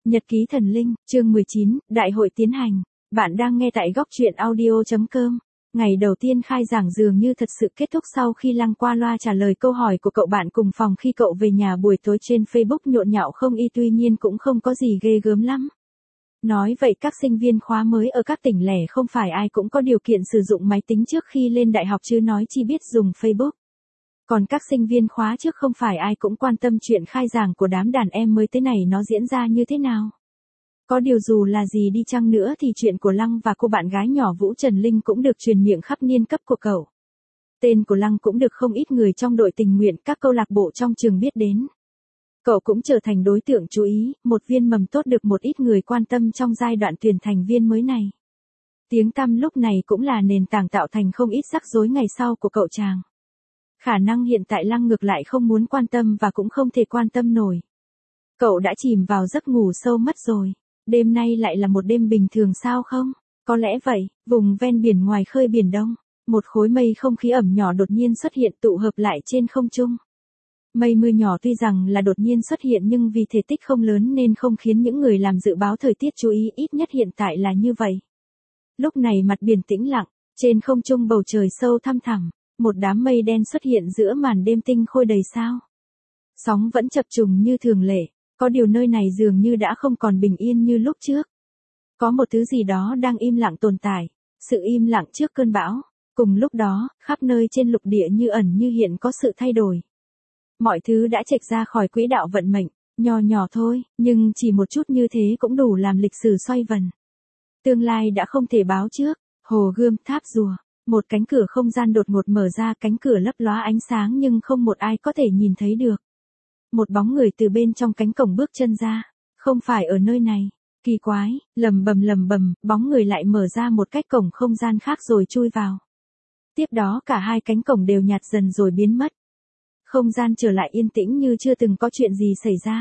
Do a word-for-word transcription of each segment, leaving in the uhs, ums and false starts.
Nhật ký thần linh, chương mười chín, Đại hội tiến hành. Bạn đang nghe tại góc truyện audio chấm com. Ngày đầu tiên khai giảng dường như thật sự kết thúc sau khi Lăng qua loa trả lời câu hỏi của cậu bạn cùng phòng khi cậu về nhà buổi tối. Trên Facebook nhộn nhạo không y, tuy nhiên cũng không có gì ghê gớm lắm. Nói vậy các sinh viên khóa mới ở các tỉnh lẻ không phải ai cũng có điều kiện sử dụng máy tính trước khi lên đại học, chứ nói chi biết dùng Facebook. Còn các sinh viên khóa trước không phải ai cũng quan tâm chuyện khai giảng của đám đàn em mới tới này nó diễn ra như thế nào. Có điều dù là gì đi chăng nữa thì chuyện của Lăng và cô bạn gái nhỏ Vũ Trần Linh cũng được truyền miệng khắp niên cấp của cậu. Tên của Lăng cũng được không ít người trong đội tình nguyện, các câu lạc bộ trong trường biết đến. Cậu cũng trở thành đối tượng chú ý, một viên mầm tốt được một ít người quan tâm trong giai đoạn tuyển thành viên mới này. Tiếng tăm lúc này cũng là nền tảng tạo thành không ít rắc rối ngày sau của cậu chàng. Khả năng hiện tại Lăng ngược lại không muốn quan tâm và cũng không thể quan tâm nổi. Cậu đã chìm vào giấc ngủ sâu mất rồi. Đêm nay lại là một đêm bình thường sao không? Có lẽ vậy. Vùng ven biển ngoài khơi Biển Đông, một khối mây không khí ẩm nhỏ đột nhiên xuất hiện tụ hợp lại trên không trung. Mây mưa nhỏ tuy rằng là đột nhiên xuất hiện nhưng vì thể tích không lớn nên không khiến những người làm dự báo thời tiết chú ý, ít nhất hiện tại là như vậy. Lúc này mặt biển tĩnh lặng, trên không trung bầu trời sâu thăm thẳm. Một đám mây đen xuất hiện giữa màn đêm tinh khôi đầy sao. Sóng vẫn chập trùng như thường lệ, có điều nơi này dường như đã không còn bình yên như lúc trước. Có một thứ gì đó đang im lặng tồn tại, sự im lặng trước cơn bão. Cùng lúc đó, khắp nơi trên lục địa như ẩn như hiện có sự thay đổi. Mọi thứ đã chệch ra khỏi quỹ đạo vận mệnh, nhỏ nhỏ thôi, nhưng chỉ một chút như thế cũng đủ làm lịch sử xoay vần. Tương lai đã không thể báo trước, hồ gươm tháp rùa. Một cánh cửa không gian đột ngột mở ra, cánh cửa lấp lóa ánh sáng nhưng không một ai có thể nhìn thấy được. Một bóng người từ bên trong cánh cổng bước chân ra, không phải ở nơi này. Kỳ quái, lầm bầm lầm bầm, bóng người lại mở ra một cách cổng không gian khác rồi chui vào. Tiếp đó cả hai cánh cổng đều nhạt dần rồi biến mất. Không gian trở lại yên tĩnh như chưa từng có chuyện gì xảy ra.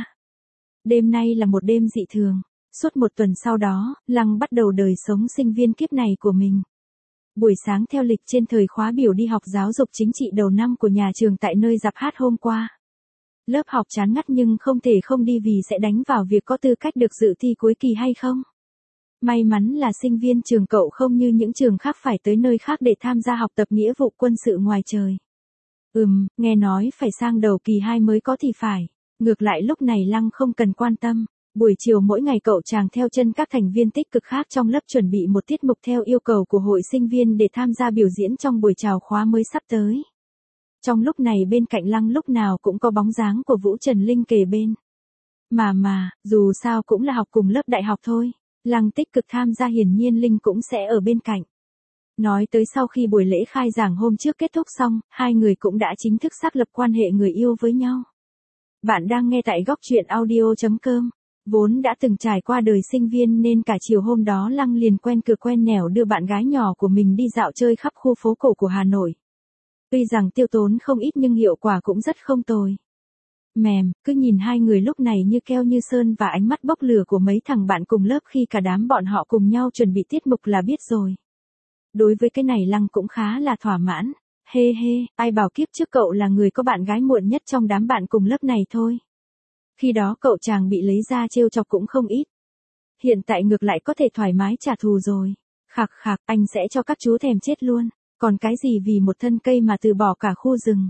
Đêm nay là một đêm dị thường. Suốt một tuần sau đó, Lăng bắt đầu đời sống sinh viên kiếp này của mình. Buổi sáng theo lịch trên thời khóa biểu đi học giáo dục chính trị đầu năm của nhà trường tại nơi dạp hát hôm qua. Lớp học chán ngắt nhưng không thể không đi vì sẽ đánh vào việc có tư cách được dự thi cuối kỳ hay không. May mắn là sinh viên trường cậu không như những trường khác phải tới nơi khác để tham gia học tập nghĩa vụ quân sự ngoài trời. Ừm, nghe nói phải sang đầu kỳ hai mới có thì phải. Ngược lại lúc này Lăng không cần quan tâm. Buổi chiều mỗi ngày cậu chàng theo chân các thành viên tích cực khác trong lớp chuẩn bị một tiết mục theo yêu cầu của hội sinh viên để tham gia biểu diễn trong buổi chào khóa mới sắp tới. Trong lúc này bên cạnh Lăng lúc nào cũng có bóng dáng của Vũ Trần Linh kề bên. Mà mà, dù sao cũng là học cùng lớp đại học thôi. Lăng tích cực tham gia, hiển nhiên Linh cũng sẽ ở bên cạnh. Nói tới sau khi buổi lễ khai giảng hôm trước kết thúc xong, hai người cũng đã chính thức xác lập quan hệ người yêu với nhau. Bạn đang nghe tại góc truyện audio chấm com. Vốn đã từng trải qua đời sinh viên nên cả chiều hôm đó Lăng liền quen cửa quen nẻo đưa bạn gái nhỏ của mình đi dạo chơi khắp khu phố cổ của Hà Nội. Tuy rằng tiêu tốn không ít nhưng hiệu quả cũng rất không tồi. Mềm, cứ nhìn hai người lúc này như keo như sơn và ánh mắt bốc lửa của mấy thằng bạn cùng lớp khi cả đám bọn họ cùng nhau chuẩn bị tiết mục là biết rồi. Đối với cái này Lăng cũng khá là thỏa mãn. Hê hê, ai bảo kiếp trước cậu là người có bạn gái muộn nhất trong đám bạn cùng lớp này thôi. Khi đó cậu chàng bị lấy ra trêu chọc cũng không ít. Hiện tại ngược lại có thể thoải mái trả thù rồi. Khạc khạc, anh sẽ cho các chú thèm chết luôn. Còn cái gì vì một thân cây mà từ bỏ cả khu rừng.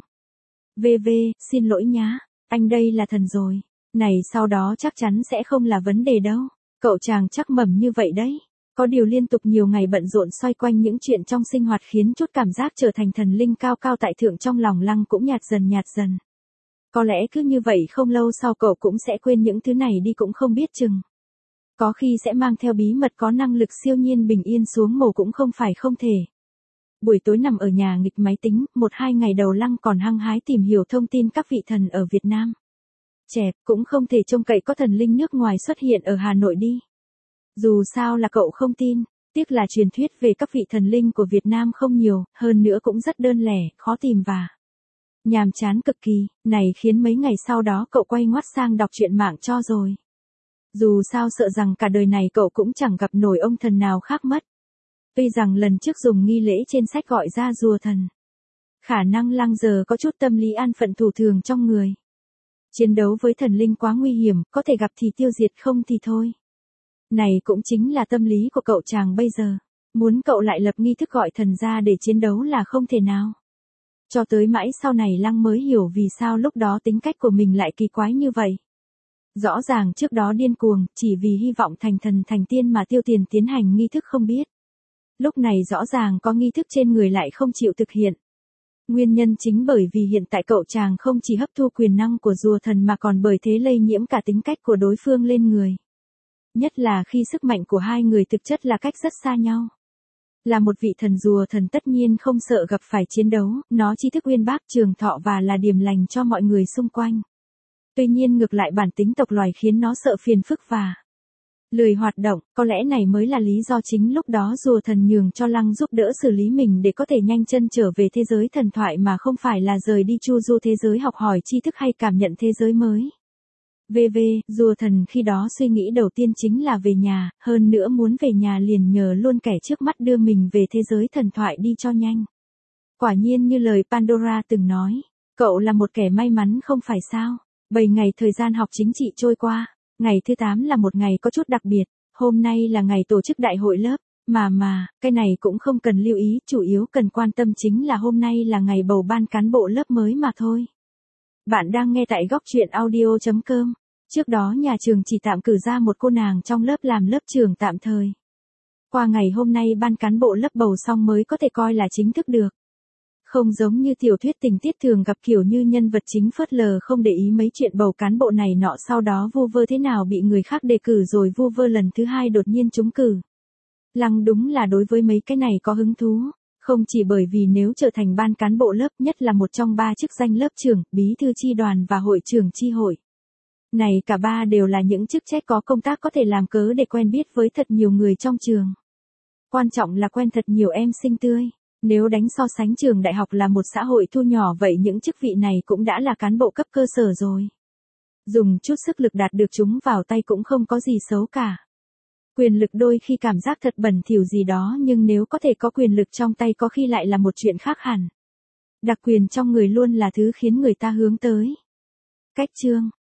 vê vê, xin lỗi nhá. Anh đây là thần rồi. Này sau đó chắc chắn sẽ không là vấn đề đâu. Cậu chàng chắc mầm như vậy đấy. Có điều liên tục nhiều ngày bận rộn xoay quanh những chuyện trong sinh hoạt khiến chút cảm giác trở thành thần linh cao cao tại thượng trong lòng Lăng cũng nhạt dần nhạt dần. Có lẽ cứ như vậy không lâu sau cậu cũng sẽ quên những thứ này đi cũng không biết chừng. Có khi sẽ mang theo bí mật có năng lực siêu nhiên bình yên xuống mồ cũng không phải không thể. Buổi tối nằm ở nhà nghịch máy tính, một hai ngày đầu Lăng còn hăng hái tìm hiểu thông tin các vị thần ở Việt Nam. Chẹp, cũng không thể trông cậy có thần linh nước ngoài xuất hiện ở Hà Nội đi. Dù sao là cậu không tin, tiếc là truyền thuyết về các vị thần linh của Việt Nam không nhiều, hơn nữa cũng rất đơn lẻ, khó tìm và nhàm chán cực kỳ, này khiến mấy ngày sau đó cậu quay ngoắt sang đọc truyện mạng cho rồi. Dù sao sợ rằng cả đời này cậu cũng chẳng gặp nổi ông thần nào khác mất. Tuy rằng lần trước dùng nghi lễ trên sách gọi ra rùa thần. Khả năng Lăng giờ có chút tâm lý an phận thủ thường trong người. Chiến đấu với thần linh quá nguy hiểm, có thể gặp thì tiêu diệt không thì thôi. Này cũng chính là tâm lý của cậu chàng bây giờ. Muốn cậu lại lập nghi thức gọi thần ra để chiến đấu là không thể nào. Cho tới mãi sau này Lăng mới hiểu vì sao lúc đó tính cách của mình lại kỳ quái như vậy. Rõ ràng trước đó điên cuồng, chỉ vì hy vọng thành thần thành tiên mà tiêu tiền tiến hành nghi thức không biết. Lúc này rõ ràng có nghi thức trên người lại không chịu thực hiện. Nguyên nhân chính bởi vì hiện tại cậu chàng không chỉ hấp thu quyền năng của rùa thần mà còn bởi thế lây nhiễm cả tính cách của đối phương lên người. Nhất là khi sức mạnh của hai người thực chất là cách rất xa nhau. Là một vị thần rùa thần tất nhiên không sợ gặp phải chiến đấu, nó tri thức uyên bác trường thọ và là điểm lành cho mọi người xung quanh. Tuy nhiên ngược lại bản tính tộc loài khiến nó sợ phiền phức và lười hoạt động, có lẽ này mới là lý do chính lúc đó rùa thần nhường cho Lăng giúp đỡ xử lý mình để có thể nhanh chân trở về thế giới thần thoại mà không phải là rời đi chu du thế giới học hỏi tri thức hay cảm nhận thế giới mới. vê vê, rùa thần khi đó suy nghĩ đầu tiên chính là về nhà, hơn nữa muốn về nhà liền nhờ luôn kẻ trước mắt đưa mình về thế giới thần thoại đi cho nhanh. Quả nhiên như lời Pandora từng nói, cậu là một kẻ may mắn không phải sao? bảy ngày thời gian học chính trị trôi qua, ngày thứ tám là một ngày có chút đặc biệt, hôm nay là ngày tổ chức đại hội lớp, mà mà, cái này cũng không cần lưu ý, chủ yếu cần quan tâm chính là hôm nay là ngày bầu ban cán bộ lớp mới mà thôi. Bạn đang nghe tại góc truyện audio chấm com. Trước đó nhà trường chỉ tạm cử ra một cô nàng trong lớp làm lớp trưởng tạm thời. Qua ngày hôm nay ban cán bộ lớp bầu xong mới có thể coi là chính thức được. Không giống như tiểu thuyết tình tiết thường gặp kiểu như nhân vật chính phớt lờ không để ý mấy chuyện bầu cán bộ này nọ sau đó vu vơ thế nào bị người khác đề cử rồi vu vơ lần thứ hai đột nhiên trúng cử. Lăng đúng là đối với mấy cái này có hứng thú. Không chỉ bởi vì nếu trở thành ban cán bộ lớp nhất là một trong ba chức danh lớp trưởng, bí thư chi đoàn và hội trưởng chi hội. Này cả ba đều là những chức trách có công tác có thể làm cớ để quen biết với thật nhiều người trong trường. Quan trọng là quen thật nhiều em xinh tươi. Nếu đánh so sánh trường đại học là một xã hội thu nhỏ vậy những chức vị này cũng đã là cán bộ cấp cơ sở rồi. Dùng chút sức lực đạt được chúng vào tay cũng không có gì xấu cả. Quyền lực đôi khi cảm giác thật bẩn thỉu gì đó nhưng nếu có thể có quyền lực trong tay có khi lại là một chuyện khác hẳn. Đặc quyền trong người luôn là thứ khiến người ta hướng tới. Cách chương